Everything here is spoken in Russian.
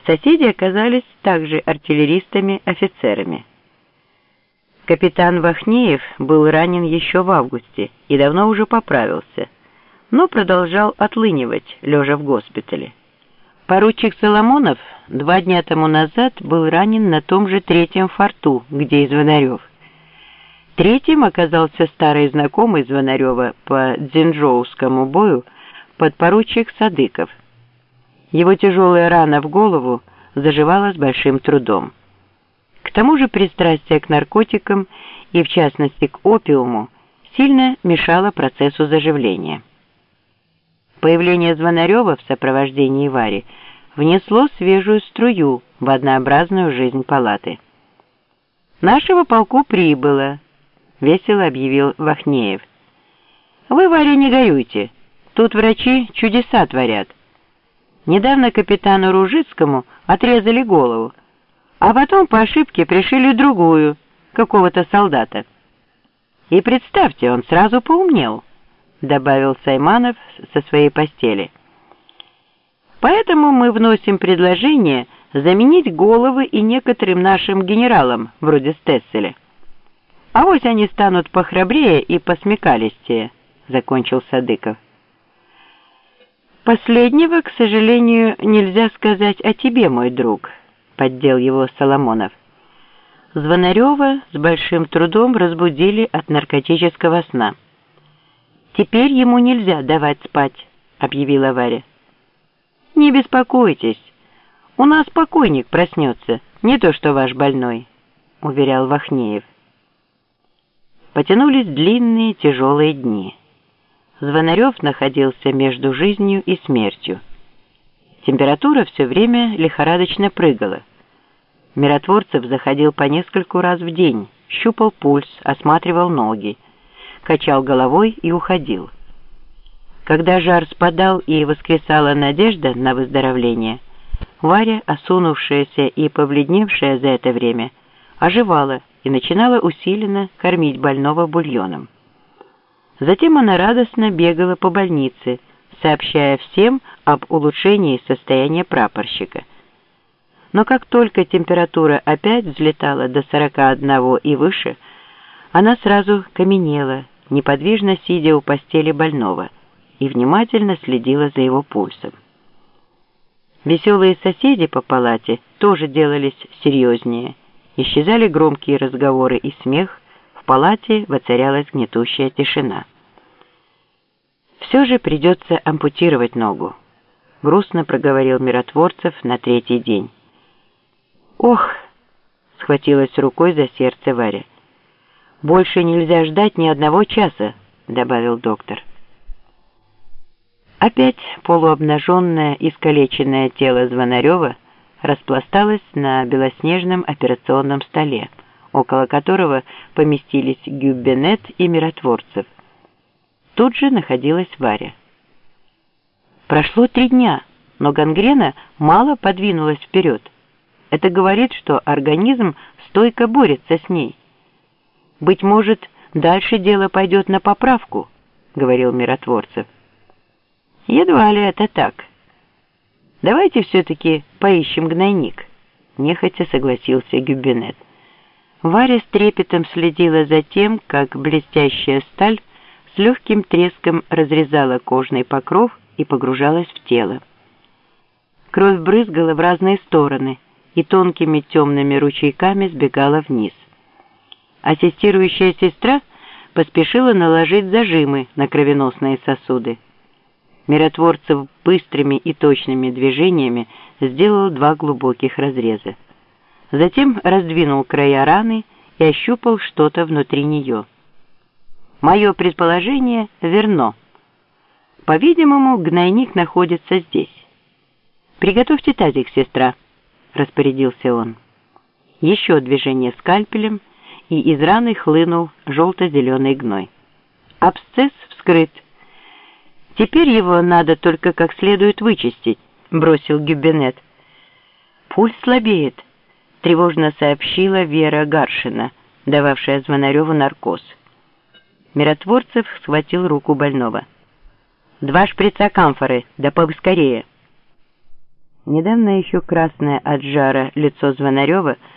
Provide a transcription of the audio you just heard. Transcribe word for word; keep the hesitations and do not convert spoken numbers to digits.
Соседи оказались также артиллеристами-офицерами. Капитан Вахнеев был ранен еще в августе и давно уже поправился, но продолжал отлынивать, лежа в госпитале. Поручик Соломонов два дня тому назад был ранен на том же третьем форту, где и Звонарев. Третьим оказался старый знакомый Звонарева по Дзинжоускому бою подпоручик Садыков. Его тяжелая рана в голову заживала с большим трудом. К тому же пристрастие к наркотикам и, в частности, к опиуму сильно мешало процессу заживления. Появление Звонарева в сопровождении Вари внесло свежую струю в однообразную жизнь палаты. «Нашего полку прибыло», — весело объявил Вахнеев. «Вы, Варя, не горюйте. Тут врачи чудеса творят. Недавно капитану Ружицкому отрезали голову, а потом по ошибке пришили другую, какого-то солдата. И представьте, он сразу поумнел», — добавил Сайманов со своей постели. «Поэтому мы вносим предложение заменить головы и некоторым нашим генералам, вроде Стесселя. Авось они станут похрабрее и посмекалистее», — закончил Садыков. «Последнего, к сожалению, нельзя сказать о тебе, мой друг», — поддел его Соломонов. Звонарева с большим трудом разбудили от наркотического сна. «Теперь ему нельзя давать спать», — объявила Варя. «Не беспокойтесь, у нас покойник проснется, не то что ваш больной», — уверял Вахнеев. Потянулись длинные тяжелые дни. Звонарев находился между жизнью и смертью. Температура все время лихорадочно прыгала. Миротворцев заходил по нескольку раз в день, щупал пульс, осматривал ноги, качал головой и уходил. Когда жар спадал и воскресала надежда на выздоровление, Варя, осунувшаяся и побледневшая за это время, оживала и начинала усиленно кормить больного бульоном. Затем она радостно бегала по больнице, сообщая всем об улучшении состояния прапорщика. Но как только температура опять взлетала до сорока одного и выше, она сразу каменела, неподвижно сидя у постели больного, и внимательно следила за его пульсом. Веселые соседи по палате тоже делались серьезнее, исчезали громкие разговоры и смех, в палате воцарялась гнетущая тишина. «Все же придется ампутировать ногу», — грустно проговорил Миротворцев на третий день. «Ох!» — схватилась рукой за сердце Варя. «Больше нельзя ждать ни одного часа», — добавил доктор. Опять полуобнаженное, искалеченное тело Звонарева распласталось на белоснежном операционном столе, около которого поместились Гюббенет и Миротворцев. Тут же находилась Варя. Прошло три дня, но гангрена мало подвинулась вперед. Это говорит, что организм стойко борется с ней. «Быть может, дальше дело пойдет на поправку», — говорил Миротворцев. «Едва ли это так. Давайте все-таки поищем гнойник», — нехотя согласился Гюббенет. Варя с трепетом следила за тем, как блестящая сталь с легким треском разрезала кожный покров и погружалась в тело. Кровь брызгала в разные стороны и тонкими темными ручейками сбегала вниз. Ассистирующая сестра поспешила наложить зажимы на кровеносные сосуды. Миротворцев быстрыми и точными движениями сделал два глубоких разреза. Затем раздвинул края раны и ощупал что-то внутри нее. «Мое предположение верно. По-видимому, гнойник находится здесь. Приготовьте тазик, сестра», — распорядился он. Еще движение скальпелем, и из раны хлынул желто-зеленый гной. Абсцесс вскрыт. «Теперь его надо только как следует вычистить», — бросил Гюббенет. «Пульс слабеет», — тревожно сообщила Вера Гаршина, дававшая Звонареву наркоз. Миротворцев схватил руку больного. «Два шприца камфоры, да поскорее». Недавно еще красное от жара лицо Звонарева